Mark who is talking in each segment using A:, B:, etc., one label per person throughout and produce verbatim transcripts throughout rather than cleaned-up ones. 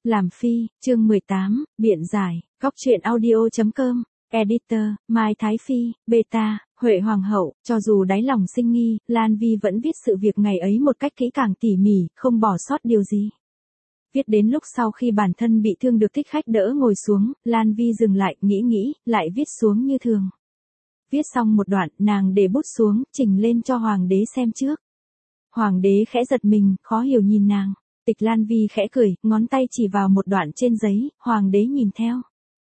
A: Làm phi, chương mười tám, biện giải, góc truyện audio.com, editor, Mai Thái Phi, beta, Huệ Hoàng hậu, cho dù đáy lòng sinh nghi, Lan Vi vẫn viết sự việc ngày ấy một cách kỹ càng tỉ mỉ, không bỏ sót điều gì. Viết đến lúc sau khi bản thân bị thương được thích khách đỡ ngồi xuống, Lan Vi dừng lại, nghĩ nghĩ, lại viết xuống như thường. Viết xong một đoạn, nàng để bút xuống, trình lên cho Hoàng đế xem trước. Hoàng đế khẽ giật mình, khó hiểu nhìn nàng. Tịch Lan Vi khẽ cười, ngón tay chỉ vào một đoạn trên giấy, Hoàng đế nhìn theo.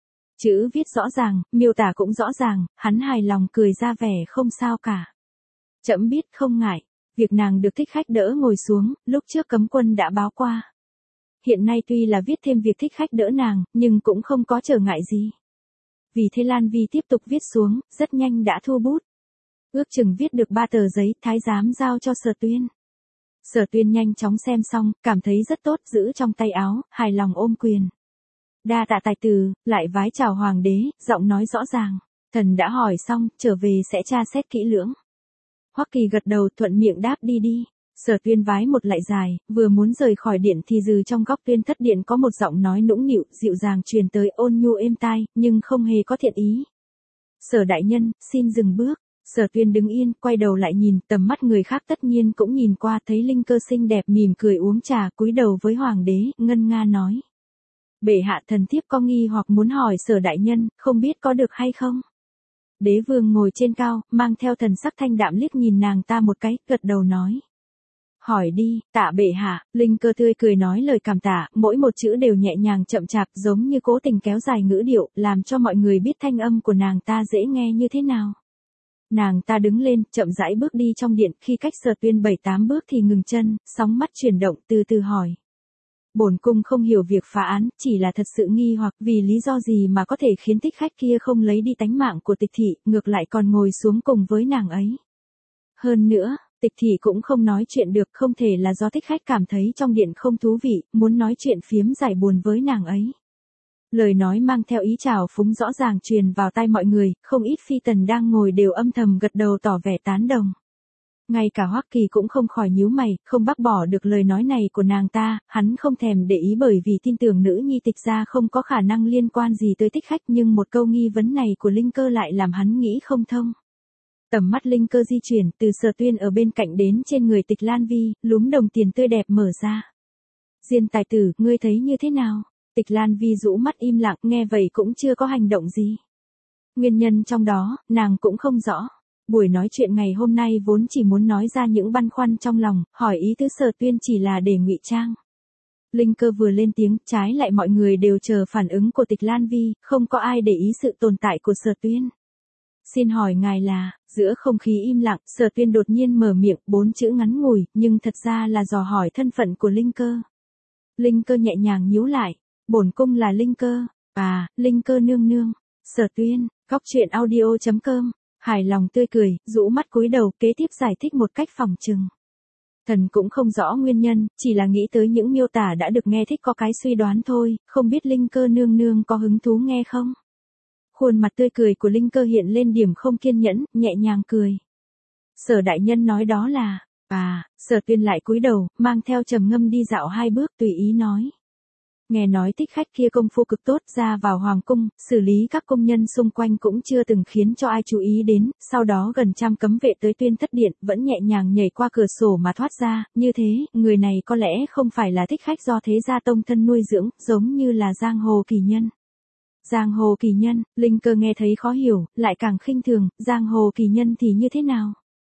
A: Chữ viết rõ ràng, miêu tả cũng rõ ràng, hắn hài lòng cười ra vẻ không sao cả. Trẫm biết không ngại, việc nàng được thích khách đỡ ngồi xuống, lúc trước cấm quân đã báo qua. Hiện nay tuy là viết thêm việc thích khách đỡ nàng, nhưng cũng không có trở ngại gì. Vì thế Lan Vi tiếp tục viết xuống, rất nhanh đã thu bút. Ước chừng viết được ba tờ giấy, thái giám giao cho Sở Tuyên. Sở Tuyên nhanh chóng xem xong, cảm thấy rất tốt, giữ trong tay áo, hài lòng ôm quyền. Đa tạ tài tử, lại vái chào Hoàng đế, giọng nói rõ ràng. Thần đã hỏi xong, trở về sẽ tra xét kỹ lưỡng. Hoắc Kỳ gật đầu, thuận miệng đáp đi đi. Sở Tuyên vái một lạy dài, vừa muốn rời khỏi điện thì dừ trong góc Tuyên thất điện có một giọng nói nũng nịu, dịu dàng truyền tới, ôn nhu êm tai, nhưng không hề có thiện ý. Sở đại nhân, xin dừng bước. Sở Tuyên đứng yên, quay đầu lại nhìn, tầm mắt người khác tất nhiên cũng nhìn qua, thấy Linh Cơ xinh đẹp mỉm cười uống trà, cúi đầu với Hoàng đế, ngân nga nói. Bệ hạ, thần thiếp có nghi hoặc muốn hỏi Sở đại nhân, không biết có được hay không? Đế vương ngồi trên cao, mang theo thần sắc thanh đạm liếc nhìn nàng ta một cái, gật đầu nói. Hỏi đi, tạ bệ hạ. Linh Cơ tươi cười nói lời cảm tạ, mỗi một chữ đều nhẹ nhàng chậm chạp, giống như cố tình kéo dài ngữ điệu, làm cho mọi người biết thanh âm của nàng ta dễ nghe như thế nào. Nàng ta đứng lên, chậm rãi bước đi trong điện, khi cách Sở Tuyên bảy tám bước thì ngừng chân, sóng mắt chuyển động, từ từ hỏi. Bổn cung không hiểu việc phá án, chỉ là thật sự nghi hoặc vì lý do gì mà có thể khiến thích khách kia không lấy đi tánh mạng của Tịch thị, ngược lại còn ngồi xuống cùng với nàng ấy. Hơn nữa, Tịch thị cũng không nói chuyện được, không thể là do thích khách cảm thấy trong điện không thú vị, muốn nói chuyện phiếm giải buồn với nàng ấy. Lời nói mang theo ý trào phúng rõ ràng truyền vào tai mọi người, không ít phi tần đang ngồi đều âm thầm gật đầu tỏ vẻ tán đồng. Ngay cả Hoắc Kỳ cũng không khỏi nhíu mày, không bác bỏ được lời nói này của nàng ta, hắn không thèm để ý bởi vì tin tưởng nữ nhi Tịch gia không có khả năng liên quan gì tới thích khách, nhưng một câu nghi vấn này của Linh Cơ lại làm hắn nghĩ không thông. Tầm mắt Linh Cơ di chuyển từ Sở Tuyên ở bên cạnh đến trên người Tịch Lan Vi, lúm đồng tiền tươi đẹp mở ra. Diên tài tử, ngươi thấy như thế nào? Tịch Lan Vi rũ mắt im lặng, nghe vậy cũng chưa có hành động gì. Nguyên nhân trong đó, nàng cũng không rõ. Buổi nói chuyện ngày hôm nay vốn chỉ muốn nói ra những băn khoăn trong lòng, hỏi ý tứ Sở Tuyên chỉ là để ngụy trang. Linh Cơ vừa lên tiếng, trái lại mọi người đều chờ phản ứng của Tịch Lan Vi, không có ai để ý sự tồn tại của Sở Tuyên. Xin hỏi ngài là, giữa không khí im lặng, Sở Tuyên đột nhiên mở miệng, bốn chữ ngắn ngủi, nhưng thật ra là dò hỏi thân phận của Linh Cơ. Linh Cơ nhẹ nhàng nhíu lại. Bổn cung là Linh Cơ. À, Linh Cơ nương nương. Sở Tuyên, góc truyện audio.com, hài lòng tươi cười, rũ mắt cúi đầu, kế tiếp giải thích một cách phỏng chừng. Thần cũng không rõ nguyên nhân, chỉ là nghĩ tới những miêu tả đã được nghe thích có cái suy đoán thôi, không biết Linh Cơ nương nương có hứng thú nghe không? Khuôn mặt tươi cười của Linh Cơ hiện lên điểm không kiên nhẫn, nhẹ nhàng cười. Sở đại nhân nói đó là, à, Sở Tuyên lại cúi đầu, mang theo trầm ngâm đi dạo hai bước tùy ý nói. Nghe nói thích khách kia công phu cực tốt, ra vào hoàng cung, xử lý các công nhân xung quanh cũng chưa từng khiến cho ai chú ý đến, sau đó gần trăm cấm vệ tới Tuyên thất điện, vẫn nhẹ nhàng nhảy qua cửa sổ mà thoát ra, như thế, người này có lẽ không phải là thích khách do thế gia tông thân nuôi dưỡng, giống như là giang hồ kỳ nhân. Giang hồ kỳ nhân, Linh Cơ nghe thấy khó hiểu, lại càng khinh thường, giang hồ kỳ nhân thì như thế nào?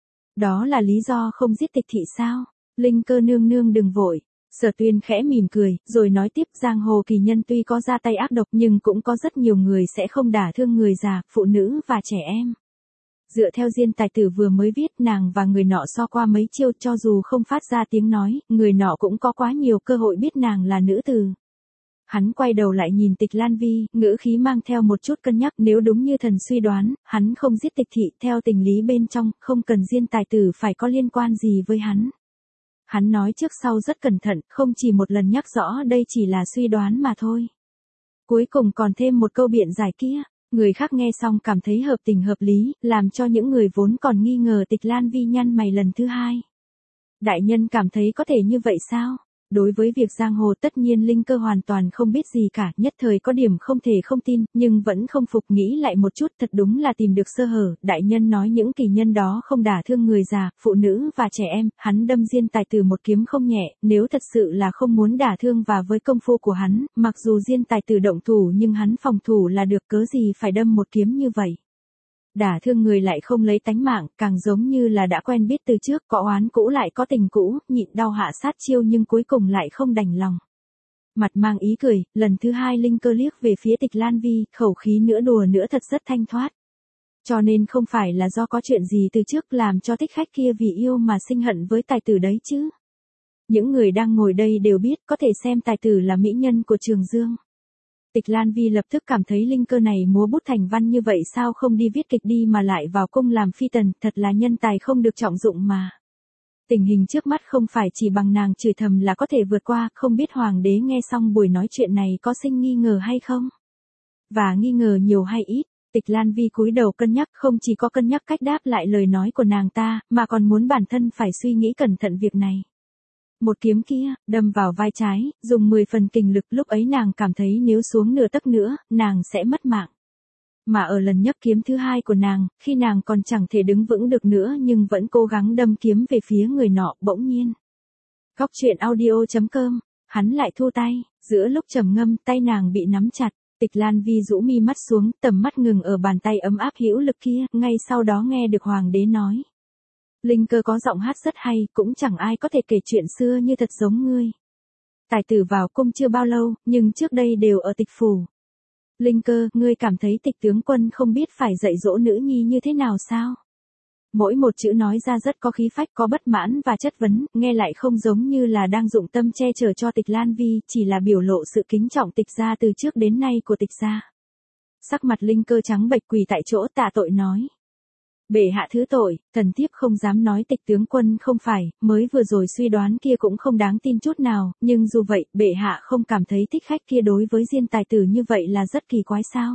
A: Đó là lý do không giết Tịch thị sao? Linh Cơ nương nương đừng vội. Sở Tuyên khẽ mỉm cười, rồi nói tiếp, giang hồ kỳ nhân tuy có ra tay ác độc nhưng cũng có rất nhiều người sẽ không đả thương người già, phụ nữ và trẻ em. Dựa theo Diên tài tử vừa mới viết, nàng và người nọ so qua mấy chiêu, cho dù không phát ra tiếng nói, người nọ cũng có quá nhiều cơ hội biết nàng là nữ tử. Hắn quay đầu lại nhìn Tịch Lan Vi, ngữ khí mang theo một chút cân nhắc, nếu đúng như thần suy đoán, hắn không giết Tịch thị, theo tình lý bên trong, không cần Diên tài tử phải có liên quan gì với hắn. Hắn nói trước sau rất cẩn thận, không chỉ một lần nhắc rõ đây chỉ là suy đoán mà thôi. Cuối cùng còn thêm một câu biện giải kia, người khác nghe xong cảm thấy hợp tình hợp lý, làm cho những người vốn còn nghi ngờ Tịch Lan Vi nhăn mày lần thứ hai. Đại nhân cảm thấy có thể như vậy sao? Đối với việc giang hồ tất nhiên Linh Cơ hoàn toàn không biết gì cả, nhất thời có điểm không thể không tin, nhưng vẫn không phục, nghĩ lại một chút, thật đúng là tìm được sơ hở. Đại nhân nói những kỳ nhân đó không đả thương người già, phụ nữ và trẻ em, hắn đâm Diên Tài Tử một kiếm không nhẹ, nếu thật sự là không muốn đả thương và với công phu của hắn, mặc dù Diên Tài Tử động thủ nhưng hắn phòng thủ là được, cớ gì phải đâm một kiếm như vậy. Đả thương người lại không lấy tánh mạng, càng giống như là đã quen biết từ trước, có oán cũ lại có tình cũ, nhịn đau hạ sát chiêu nhưng cuối cùng lại không đành lòng. Mặt mang ý cười, lần thứ hai Linh Cơ liếc về phía Tịch Lan Vi, khẩu khí nữa đùa nữa thật rất thanh thoát. Cho nên không phải là do có chuyện gì từ trước làm cho thích khách kia vì yêu mà sinh hận với tài tử đấy chứ. Những người đang ngồi đây đều biết, có thể xem tài tử là mỹ nhân của Trường Dương. Tịch Lan Vi lập tức cảm thấy Linh Cơ này múa bút thành văn như vậy sao không đi viết kịch đi mà lại vào cung làm phi tần, thật là nhân tài không được trọng dụng mà. Tình hình trước mắt không phải chỉ bằng nàng chửi thầm là có thể vượt qua, không biết hoàng đế nghe xong buổi nói chuyện này có sinh nghi ngờ hay không? Và nghi ngờ nhiều hay ít, Tịch Lan Vi cúi đầu cân nhắc, không chỉ có cân nhắc cách đáp lại lời nói của nàng ta, mà còn muốn bản thân phải suy nghĩ cẩn thận việc này. Một kiếm kia, đâm vào vai trái, dùng mười phần kình lực, lúc ấy nàng cảm thấy nếu xuống nửa tấc nữa, nàng sẽ mất mạng. Mà ở lần nhấc kiếm thứ hai của nàng, khi nàng còn chẳng thể đứng vững được nữa nhưng vẫn cố gắng đâm kiếm về phía người nọ, bỗng nhiên. Góc truyện audio chấm com, hắn lại thu tay, giữa lúc trầm ngâm tay nàng bị nắm chặt, Tịch Lan Vi rũ mi mắt xuống, tầm mắt ngừng ở bàn tay ấm áp hữu lực kia, ngay sau đó nghe được hoàng đế nói. Linh Cơ có giọng hát rất hay, cũng chẳng ai có thể kể chuyện xưa như thật giống ngươi. Tài tử vào cung chưa bao lâu, nhưng trước đây đều ở Tịch phủ. Linh Cơ, ngươi cảm thấy Tịch tướng quân không biết phải dạy dỗ nữ nhi như thế nào sao? Mỗi một chữ nói ra rất có khí phách, có bất mãn và chất vấn, nghe lại không giống như là đang dụng tâm che chở cho Tịch Lan Vi, chỉ là biểu lộ sự kính trọng Tịch gia từ trước đến nay của Tịch gia. Sắc mặt Linh Cơ trắng bệch, quỳ tại chỗ tạ tội nói. Bệ hạ thứ tội, thần thiếp không dám nói Tịch tướng quân không phải, mới vừa rồi suy đoán kia cũng không đáng tin chút nào, nhưng dù vậy, bệ hạ không cảm thấy thích khách kia đối với Diên Tài Tử như vậy là rất kỳ quái sao?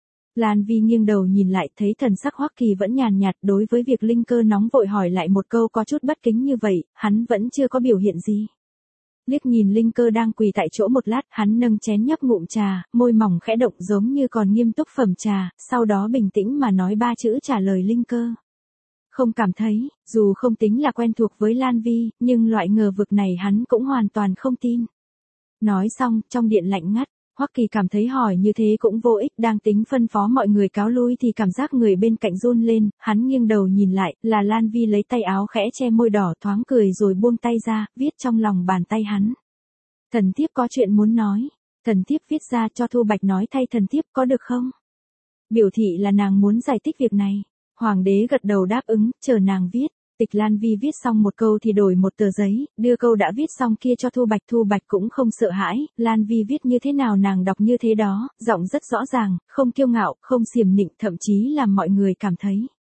A: Lan Vi nghiêng đầu nhìn lại, thấy thần sắc Hoắc Kỳ vẫn nhàn nhạt, đối với việc Linh Cơ nóng vội hỏi lại một câu có chút bất kính như vậy, hắn vẫn chưa có biểu hiện gì. Liếc nhìn Linh Cơ đang quỳ tại chỗ một lát, hắn nâng chén nhấp ngụm trà, môi mỏng khẽ động giống như còn nghiêm túc phẩm trà, sau đó bình tĩnh mà nói ba chữ trả lời Linh Cơ. Không cảm thấy, dù không tính là quen thuộc với Lan Vi, nhưng loại ngờ vực này hắn cũng hoàn toàn không tin. Nói xong, trong điện lạnh ngắt, Hoắc Kỳ cảm thấy hỏi như thế cũng vô ích, đang tính phân phó mọi người cáo lui thì cảm giác người bên cạnh run lên, hắn nghiêng đầu nhìn lại, là Lan Vi lấy tay áo khẽ che môi đỏ, thoáng cười rồi buông tay ra, viết trong lòng bàn tay hắn. Thần thiếp có chuyện muốn nói, thần thiếp viết ra cho Thu Bạch nói thay thần thiếp có được không? Biểu thị là nàng muốn giải thích việc này. Hoàng đế gật đầu đáp ứng, chờ nàng viết. Tịch Lan Vi viết xong một câu thì đổi một tờ giấy, đưa câu đã viết xong kia cho Thu Bạch. Thu Bạch cũng không sợ hãi, Lan Vi viết như thế nào nàng đọc như thế đó, giọng rất rõ ràng, không kiêu ngạo, không xiềm nịnh, thậm chí làm mọi người cảm thấy.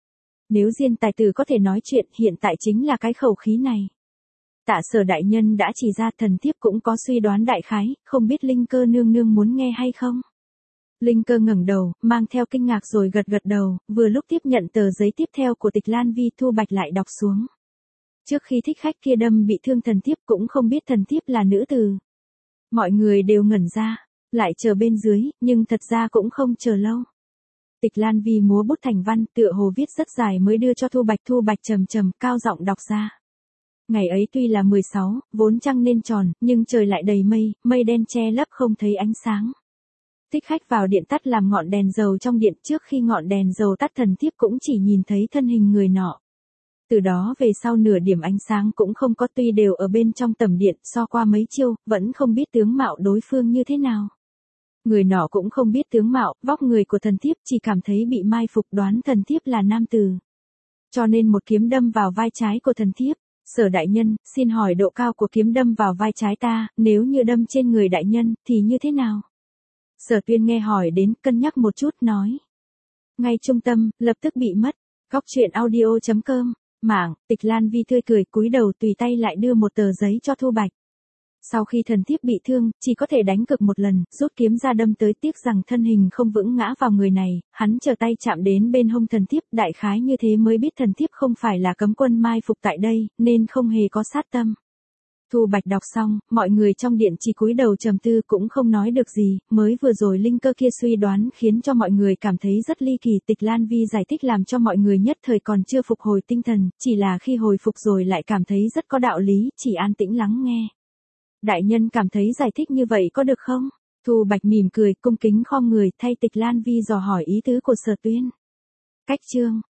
A: Nếu Diên Tài Tử có thể nói chuyện, hiện tại chính là cái khẩu khí này. Tạ Sở đại nhân đã chỉ ra, thần thiếp cũng có suy đoán đại khái, không biết Linh Cơ nương nương muốn nghe hay không? Linh Cơ ngẩng đầu, mang theo kinh ngạc rồi gật gật đầu, vừa lúc tiếp nhận tờ giấy tiếp theo của Tịch Lan Vi, Thu Bạch lại đọc xuống. Trước khi thích khách kia đâm bị thương thần thiếp cũng không biết thần thiếp là nữ tử. Mọi người đều ngẩn ra, lại chờ bên dưới, nhưng thật ra cũng không chờ lâu. Tịch Lan Vi múa bút thành văn, tựa hồ viết rất dài mới đưa cho Thu Bạch. Thu Bạch trầm trầm, cao giọng đọc ra. Ngày ấy tuy là mười sáu, vốn trăng nên tròn, nhưng trời lại đầy mây, mây đen che lấp không thấy ánh sáng. Thích khách vào điện tắt làm ngọn đèn dầu trong điện, trước khi ngọn đèn dầu tắt thần thiếp cũng chỉ nhìn thấy thân hình người nọ. Từ đó về sau nửa điểm ánh sáng cũng không có, tuy đều ở bên trong tầm điện, so qua mấy chiêu, vẫn không biết tướng mạo đối phương như thế nào. Người nọ cũng không biết tướng mạo, vóc người của thần thiếp, chỉ cảm thấy bị mai phục, đoán thần thiếp là nam tử. Cho nên một kiếm đâm vào vai trái của thần thiếp. Sở đại nhân, xin hỏi độ cao của kiếm đâm vào vai trái ta, nếu như đâm trên người đại nhân, thì như thế nào? Sở Tuyên nghe hỏi đến, cân nhắc một chút, nói. Ngay trung tâm, lập tức bị mất. Góc truyện audio chấm com, mạng, Tịch Lan Vi tươi cười cúi đầu tùy tay lại đưa một tờ giấy cho Thu Bạch. Sau khi thần thiếp bị thương, chỉ có thể đánh cực một lần, rút kiếm ra đâm tới, tiếc rằng thân hình không vững ngã vào người này, hắn chờ tay chạm đến bên hông thần thiếp, đại khái như thế mới biết thần thiếp không phải là cấm quân mai phục tại đây, nên không hề có sát tâm. Thu Bạch đọc xong, mọi người trong điện chỉ cúi đầu trầm tư cũng không nói được gì, mới vừa rồi linh cơ kia suy đoán khiến cho mọi người cảm thấy rất ly kỳ. Tịch Lan Vi giải thích làm cho mọi người nhất thời còn chưa phục hồi tinh thần, chỉ là khi hồi phục rồi lại cảm thấy rất có đạo lý, chỉ an tĩnh lắng nghe. Đại nhân cảm thấy giải thích như vậy có được không? Thu Bạch mỉm cười, cung kính khom người, thay Tịch Lan Vi dò hỏi ý tứ của Sở Tuyên. Cách chương